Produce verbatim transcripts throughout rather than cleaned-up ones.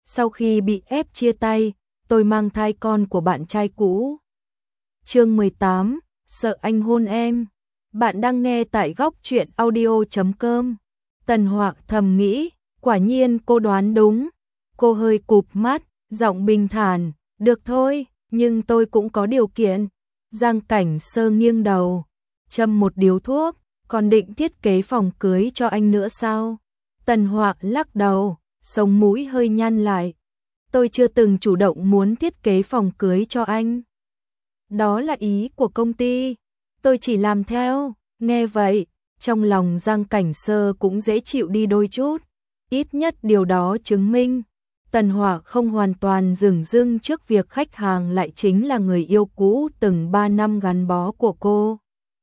Sau khi bị ép chia tay, tôi mang thai con của bạn trai cũ. Chương mười tám, sợ anh hôn em. Bạn đang nghe tại góc truyện audio chấm com. Tần Họa thầm nghĩ, quả nhiên cô đoán đúng. Cô hơi cụp mắt, giọng bình thản, được thôi, nhưng tôi cũng có điều kiện. Giang Cảnh Sơ nghiêng đầu, châm một điếu thuốc, còn định thiết kế phòng cưới cho anh nữa sao? Tần Họa lắc đầu, sống mũi hơi nhăn lại. Tôi chưa từng chủ động muốn thiết kế phòng cưới cho anh. Đó là ý của công ty, tôi chỉ làm theo. Nghe vậy, trong lòng Giang Cảnh Sơ cũng dễ chịu đi đôi chút. Ít nhất điều đó chứng minh Tần Họa không hoàn toàn dửng dưng trước việc khách hàng lại chính là người yêu cũ từng ba năm gắn bó của cô.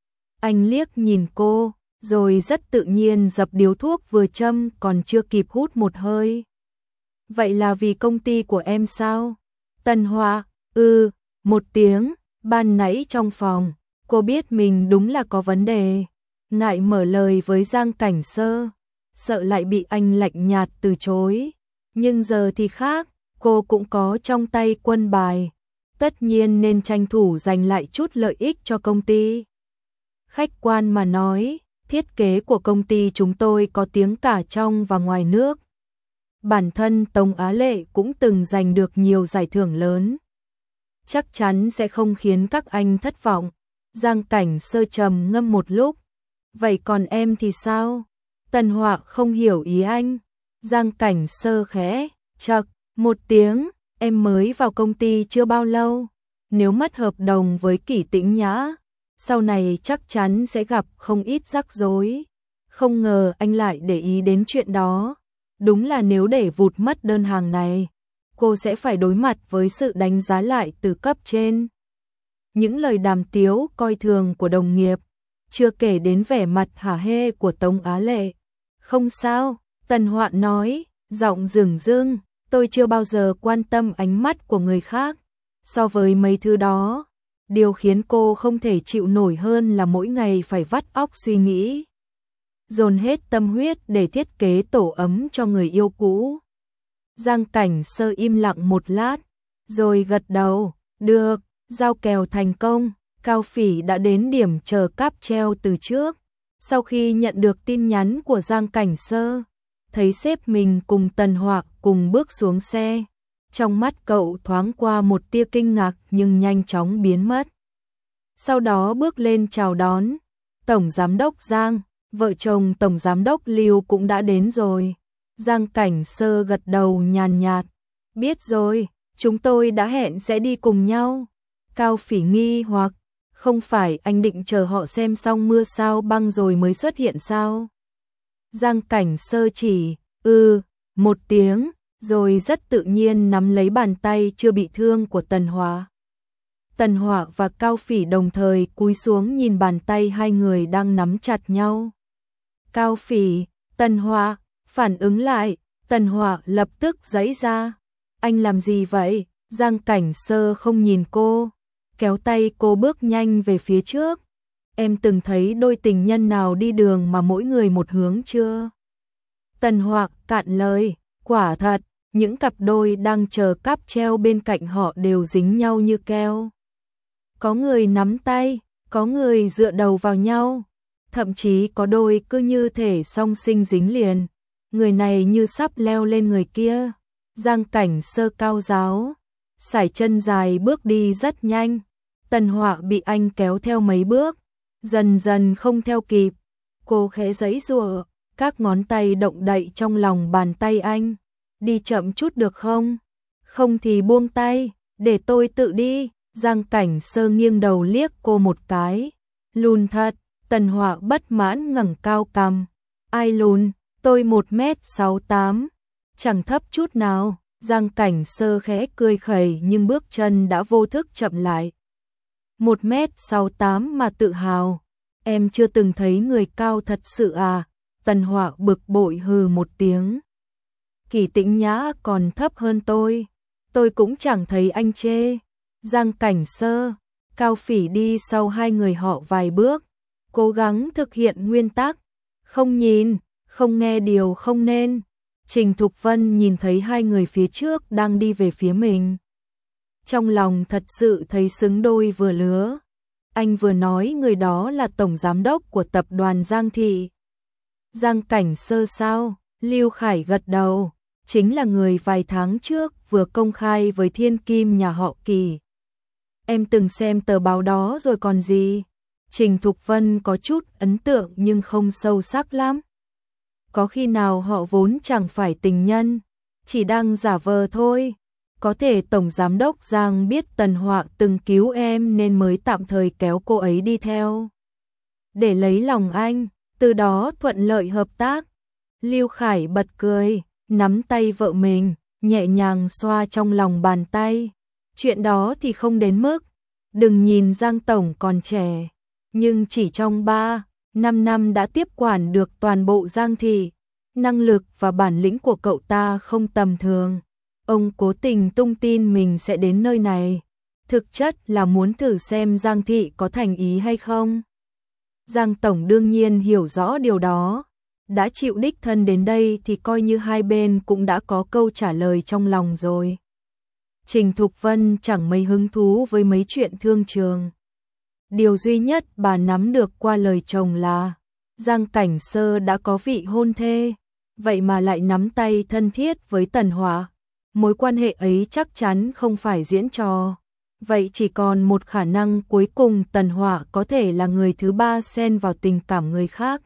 Anh liếc nhìn cô, rồi rất tự nhiên dập điếu thuốc vừa châm còn chưa kịp hút một hơi. Vậy là vì công ty của em sao? Tần Họa, ừ, một tiếng. Ban nãy trong phòng, cô biết mình đúng là có vấn đề. Ngại mở lời với Giang Cảnh Sơ, sợ lại bị anh lạnh nhạt từ chối. Nhưng giờ thì khác, cô cũng có trong tay quân bài. Tất nhiên nên tranh thủ giành lại chút lợi ích cho công ty. Khách quan mà nói, thiết kế của công ty chúng tôi có tiếng cả trong và ngoài nước. Bản thân Tống Á Lệ cũng từng giành được nhiều giải thưởng lớn. Chắc chắn sẽ không khiến các anh thất vọng. Giang Cảnh Sơ trầm ngâm một lúc. Vậy còn em thì sao? Tần Họa không hiểu ý anh. Giang Cảnh Sơ khẽ chậc một tiếng, em mới vào công ty chưa bao lâu. Nếu mất hợp đồng với Kỷ Tĩnh Nhã, sau này chắc chắn sẽ gặp không ít rắc rối. Không ngờ anh lại để ý đến chuyện đó. Đúng là nếu để vụt mất đơn hàng này, cô sẽ phải đối mặt với sự đánh giá lại từ cấp trên. Những lời đàm tiếu coi thường của đồng nghiệp, chưa kể đến vẻ mặt hả hê của Tống Á Lệ. Không sao, Tần Họa nói, giọng dửng dưng, tôi chưa bao giờ quan tâm ánh mắt của người khác. So với mấy thứ đó, điều khiến cô không thể chịu nổi hơn là mỗi ngày phải vắt óc suy nghĩ, dồn hết tâm huyết để thiết kế tổ ấm cho người yêu cũ. Giang Cảnh Sơ im lặng một lát, rồi gật đầu, được, giao kèo thành công. Cao Phỉ đã đến điểm chờ cáp treo từ trước. Sau khi nhận được tin nhắn của Giang Cảnh Sơ, thấy sếp mình cùng Tần Họa cùng bước xuống xe. Trong mắt cậu thoáng qua một tia kinh ngạc nhưng nhanh chóng biến mất. Sau đó bước lên chào đón. Tổng Giám đốc Giang, vợ chồng Tổng Giám đốc Lưu cũng đã đến rồi. Giang Cảnh Sơ gật đầu nhàn nhạt. Biết rồi, chúng tôi đã hẹn sẽ đi cùng nhau. Cao Phỉ nghi hoặc, không phải anh định chờ họ xem xong mưa sao băng rồi mới xuất hiện sao? Giang Cảnh Sơ chỉ, ừ, một tiếng, rồi rất tự nhiên nắm lấy bàn tay chưa bị thương của Tần Họa. Tần Họa và Cao Phỉ đồng thời cúi xuống nhìn bàn tay hai người đang nắm chặt nhau. Cao Phỉ, Tần Họa, phản ứng lại, Tần Họa lập tức giãy ra. Anh làm gì vậy? Giang Cảnh Sơ không nhìn cô, kéo tay cô bước nhanh về phía trước. Em từng thấy đôi tình nhân nào đi đường mà mỗi người một hướng chưa? Tần Họa cạn lời, quả thật, những cặp đôi đang chờ cáp treo bên cạnh họ đều dính nhau như keo. Có người nắm tay, có người dựa đầu vào nhau, thậm chí có đôi cứ như thể song sinh dính liền. Người này như sắp leo lên người kia. Giang Cảnh Sơ cao giáo, sải chân dài bước đi rất nhanh. Tần Họa bị anh kéo theo mấy bước, dần dần không theo kịp. Cô khẽ giãy giụa, các ngón tay động đậy trong lòng bàn tay anh. Đi chậm chút được không? Không thì buông tay, để tôi tự đi. Giang Cảnh Sơ nghiêng đầu liếc cô một cái. Lùn thật. Tần Họa bất mãn ngẩng cao cằm. Ai lùn? Tôi một mét sáu tám, chẳng thấp chút nào. Giang Cảnh Sơ khẽ cười khẩy nhưng bước chân đã vô thức chậm lại. một mét sáu tám mà tự hào, em chưa từng thấy người cao thật sự à? Tần Họa bực bội hừ một tiếng. Kỷ Tĩnh Nhã còn thấp hơn tôi, tôi cũng chẳng thấy anh chê. Giang Cảnh Sơ, Cao Phỉ đi sau hai người họ vài bước, cố gắng thực hiện nguyên tắc, không nhìn, không nghe điều không nên. Trình Thục Vân nhìn thấy hai người phía trước đang đi về phía mình. Trong lòng thật sự thấy xứng đôi vừa lứa. Anh vừa nói người đó là tổng giám đốc của tập đoàn Giang Thị. Giang Cảnh Sơ sao? Lưu Khải gật đầu. Chính là người vài tháng trước vừa công khai với thiên kim nhà họ Kỳ. Em từng xem tờ báo đó rồi còn gì. Trình Thục Vân có chút ấn tượng nhưng không sâu sắc lắm. Có khi nào họ vốn chẳng phải tình nhân, chỉ đang giả vờ thôi. Có thể Tổng Giám đốc Giang biết Tần Họa từng cứu em nên mới tạm thời kéo cô ấy đi theo. Để lấy lòng anh, từ đó thuận lợi hợp tác. Lưu Khải bật cười, nắm tay vợ mình, nhẹ nhàng xoa trong lòng bàn tay. Chuyện đó thì không đến mức. Đừng nhìn Giang Tổng còn trẻ, nhưng chỉ trong ba, năm năm đã tiếp quản được toàn bộ Giang Thị. Năng lực và bản lĩnh của cậu ta không tầm thường. Ông cố tình tung tin mình sẽ đến nơi này. Thực chất là muốn thử xem Giang Thị có thành ý hay không. Giang Tổng đương nhiên hiểu rõ điều đó. Đã chịu đích thân đến đây thì coi như hai bên cũng đã có câu trả lời trong lòng rồi. Trình Thục Vân chẳng mấy hứng thú với mấy chuyện thương trường. Điều duy nhất bà nắm được qua lời chồng là Giang Cảnh Sơ đã có vị hôn thê, vậy mà lại nắm tay thân thiết với Tần Họa. Mối quan hệ ấy chắc chắn không phải diễn trò. Vậy chỉ còn một khả năng cuối cùng, Tần Họa có thể là người thứ ba xen vào tình cảm người khác.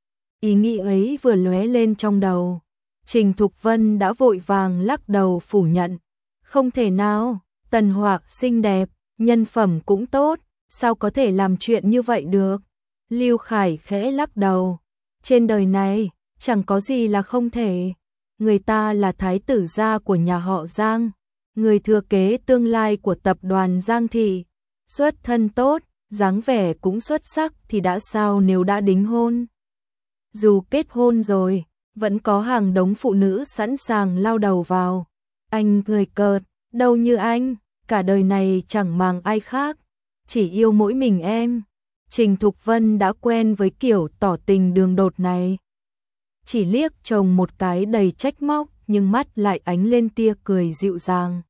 Ý nghĩ ấy vừa lóe lên trong đầu, Trình Thục Vân đã vội vàng lắc đầu phủ nhận. Không thể nào, Tần Họa xinh đẹp, nhân phẩm cũng tốt, sao có thể làm chuyện như vậy được? Lưu Khải khẽ lắc đầu. Trên đời này, chẳng có gì là không thể. Người ta là thái tử gia của nhà họ Giang, người thừa kế tương lai của tập đoàn Giang Thị. Xuất thân tốt, dáng vẻ cũng xuất sắc thì đã sao nếu đã đính hôn. Dù kết hôn rồi, vẫn có hàng đống phụ nữ sẵn sàng lao đầu vào. Anh cười cợt, đâu như anh, cả đời này chẳng màng ai khác, chỉ yêu mỗi mình em. Trình Thục Vân đã quen với kiểu tỏ tình đường đột này. Chỉ liếc chồng một cái đầy trách móc, nhưng mắt lại ánh lên tia cười dịu dàng.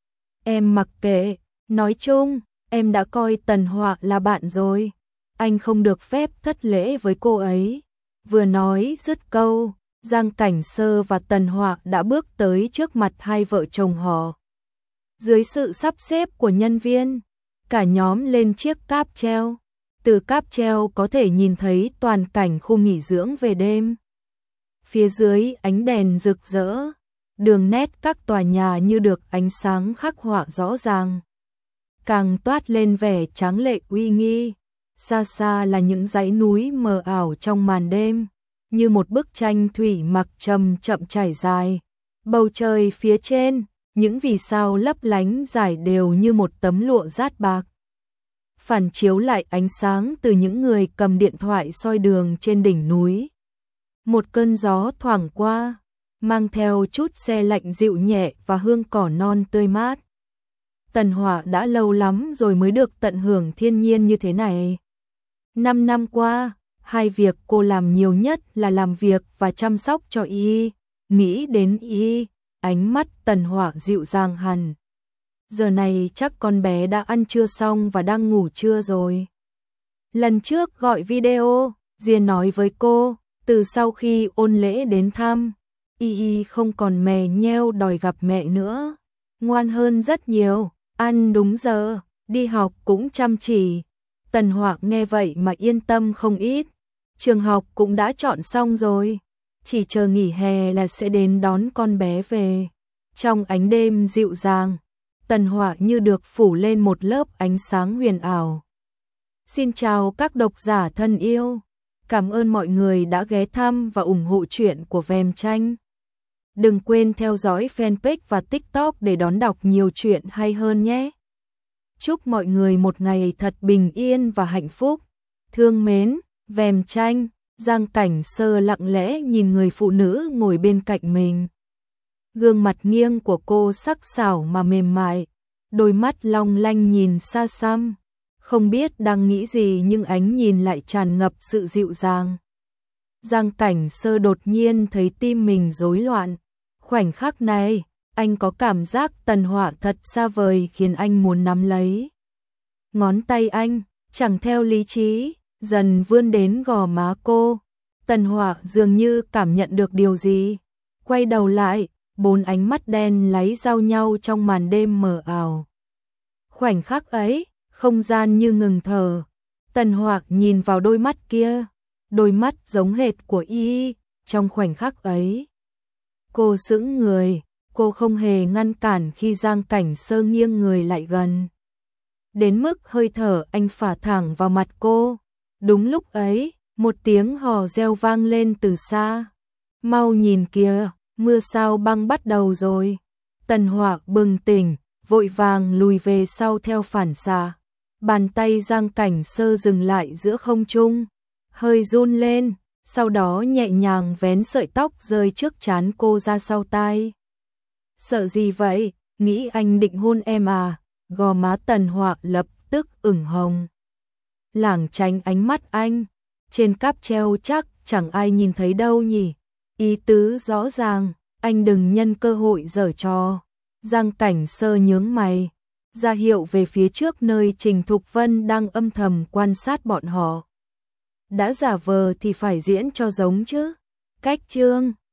Em mặc kệ, nói chung, em đã coi Tần Họa là bạn rồi. Anh không được phép thất lễ với cô ấy. Vừa nói dứt câu, Giang Cảnh Sơ và Tần Họa đã bước tới trước mặt hai vợ chồng họ. Dưới sự sắp xếp của nhân viên, cả nhóm lên chiếc cáp treo. Từ cáp treo có thể nhìn thấy toàn cảnh khu nghỉ dưỡng về đêm. Phía dưới ánh đèn rực rỡ, đường nét các tòa nhà như được ánh sáng khắc họa rõ ràng, càng toát lên vẻ tráng lệ uy nghi. Xa xa là những dãy núi mờ ảo trong màn đêm, như một bức tranh thủy mặc chậm chậm trải dài. Bầu trời phía trên, những vì sao lấp lánh rải đều như một tấm lụa dát bạc, phản chiếu lại ánh sáng từ những người cầm điện thoại soi đường trên đỉnh núi. Một cơn gió thoảng qua, mang theo chút se lạnh dịu nhẹ và hương cỏ non tươi mát. Tần Họa đã lâu lắm rồi mới được tận hưởng thiên nhiên như thế này. Năm năm qua, hai việc cô làm nhiều nhất là làm việc và chăm sóc cho y. Nghĩ đến y, ánh mắt Tần Họa dịu dàng hẳn. Giờ này chắc con bé đã ăn trưa xong và đang ngủ trưa rồi. Lần trước gọi video, Diên nói với cô, từ sau khi ôn lễ đến thăm, y y không còn mè nheo đòi gặp mẹ nữa. Ngoan hơn rất nhiều, ăn đúng giờ, đi học cũng chăm chỉ. Tần Họa nghe vậy mà yên tâm không ít. Trường học cũng đã chọn xong rồi, chỉ chờ nghỉ hè là sẽ đến đón con bé về. Trong ánh đêm dịu dàng, Tần Họa như được phủ lên một lớp ánh sáng huyền ảo. Xin chào các độc giả thân yêu. Cảm ơn mọi người đã ghé thăm và ủng hộ truyện của Vèm Tranh. Đừng quên theo dõi fanpage và TikTok để đón đọc nhiều chuyện hay hơn nhé. Chúc mọi người một ngày thật bình yên và hạnh phúc. Thương mến, Vèm Tranh. Giang Cảnh Sơ lặng lẽ nhìn người phụ nữ ngồi bên cạnh mình. Gương mặt nghiêng của cô sắc sảo mà mềm mại, đôi mắt long lanh nhìn xa xăm. Không biết đang nghĩ gì nhưng ánh nhìn lại tràn ngập sự dịu dàng. Giang Cảnh Sơ đột nhiên thấy tim mình rối loạn. Khoảnh khắc này, anh có cảm giác Tần Họa thật xa vời khiến anh muốn nắm lấy. Ngón tay anh, chẳng theo lý trí, dần vươn đến gò má cô. Tần Họa dường như cảm nhận được điều gì. Quay đầu lại, bốn ánh mắt đen láy giao nhau trong màn đêm mờ ảo. Khoảnh khắc ấy, không gian như ngừng thở. Tần Họa nhìn vào đôi mắt kia, đôi mắt giống hệt của Y. Trong khoảnh khắc ấy, cô sững người, cô không hề ngăn cản khi Giang Cảnh Sơ nghiêng người lại gần. Đến mức hơi thở anh phả thẳng vào mặt cô. Đúng lúc ấy, một tiếng hò reo vang lên từ xa. Mau nhìn kìa, mưa sao băng bắt đầu rồi. Tần Họa bừng tỉnh, vội vàng lùi về sau theo phản xạ. Bàn tay Giang Cảnh Sơ dừng lại giữa không trung, hơi run lên, sau đó nhẹ nhàng vén sợi tóc rơi trước trán cô ra sau tai. Sợ gì vậy, nghĩ anh định hôn em à? Gò má Tần Họa lập tức ửng hồng. Lảng tránh ánh mắt anh, trên cáp treo chắc chẳng ai nhìn thấy đâu nhỉ. Ý tứ rõ ràng, anh đừng nhân cơ hội giở trò. Giang Cảnh Sơ nhướng mày, ra hiệu về phía trước nơi Trình Thục Vân đang âm thầm quan sát bọn họ. Đã giả vờ thì phải diễn cho giống chứ. Cách chương